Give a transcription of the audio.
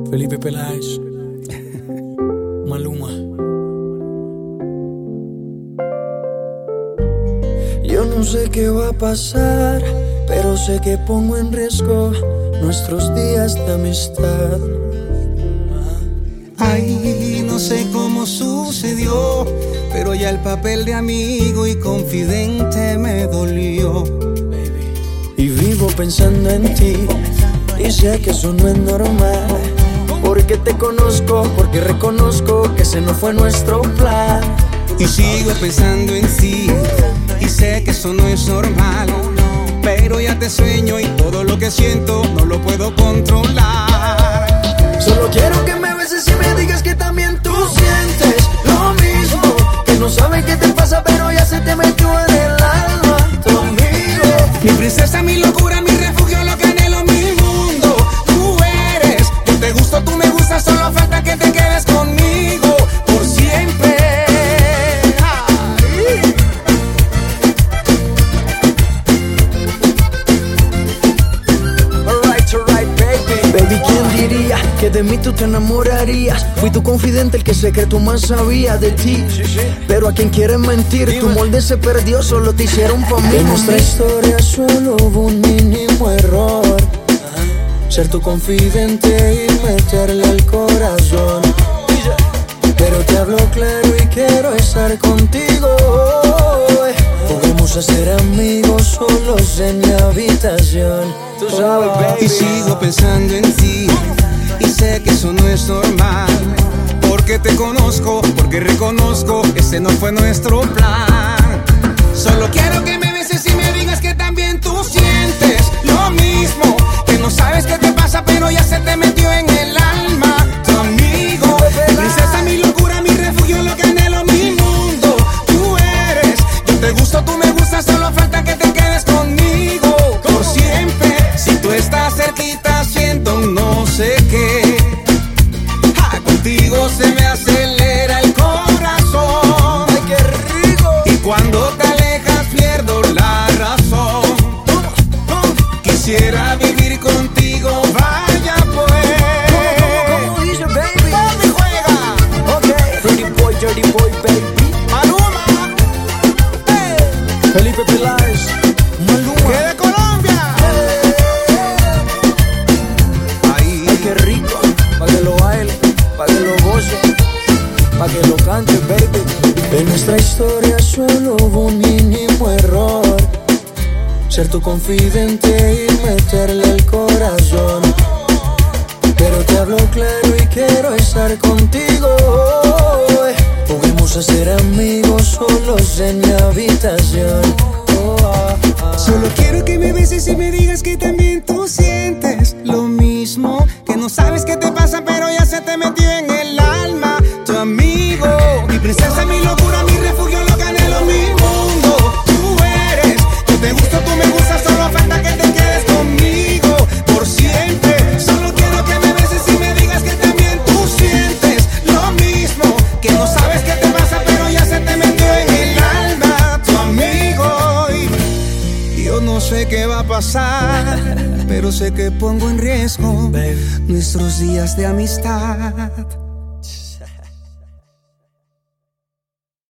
Felipe Peláez, Maluma. Yo no sé qué va a pasar, pero sé que pongo en riesgo nuestros días de amistad. Ay, no sé cómo sucedió, pero ya el papel de amigo y confidente me dolió. Y vivo pensando en ti, y sé que eso no es normal, porque te conozco, porque reconozco que ese no fue nuestro plan. Y sigo pensando en ti, y sé que eso no es normal, pero ya te sueño y todo lo que siento no lo puedo controlar. Solo quiero que me beses y me digas que también tú sientes lo mismo, que no sabes qué te pasa pero ya se te metió en el alma tu amigo. Mi princesa, mi locura, mi refugio, lo que anhelo, mi mundo. Tú eres, yo te gusto, tú me gustas, solo falta que te quedes conmigo por siempre. Baby, ¿quién diría que de mí tú te enamorarías? Fui tu confidente, el que secreto más sabía de ti. Pero a quien quieres mentir, tu molde se perdió, solo te hicieron pa' mí. En nuestra historia solo hubo un mínimo error, ser tu confidente y meterle al corazón. Pero te hablo claro y quiero estar contigo. Podemos ser amigos solos en mi habitación. Tú sabes, baby. Y sigo pensando en ti, y sé que eso no es normal, porque te conozco, porque reconozco que ese no fue nuestro plan. Solo quiero que me beses y me digas que también tú sientes lo mismo, que no sabes qué te pasa pero ya se te metió en el alma tu amigo. Mi princesa, mi locura, mi refugio, lo que anhelo, mi mundo. Tú eres, yo te gusto, tú me gustas, solo falta que te quedes conmigo por siempre. Si tú estás cerquita siento no sé qué, contigo se me acelera el corazón. Ay, qué rico. Y cuando te alejas pierdo la razón. Quisiera vivir contigo, vaya pues. ¿Cómo dice, baby? ¿Dónde juega? Ok. Dirty boy, baby. Maluma. Felipe Peláez, Maluma. ¿Qué de Colombia? Ahí. Ay, qué rico. Pa' que lo baile, pa' que lo goce, pa' que lo cante, baby. En nuestra historia solo hubo un mínimo error, ser tu confidente y meterle al corazón. Pero te hablo claro y quiero estar contigo. Podemos ser amigos solos en mi habitación. Solo quiero que me beses y me digas que también tú sientes lo mismo, que no sabes qué te pasa pero ya se te metió en el alma tu amigo. Mi princesa, mi locura, mi refugio, lo que anhelo, mi mundo. Tú eres, yo te gusto, tú me gustas, solo falta que te quedes conmigo por siempre. Solo quiero que me beses y me digas que también tú sientes lo mismo, que no sabes qué te pasa pero ya se te metió en el alma tu amigo. Y yo no sé qué va a pasar, pero sé que pongo en riesgo nuestros días de amistad.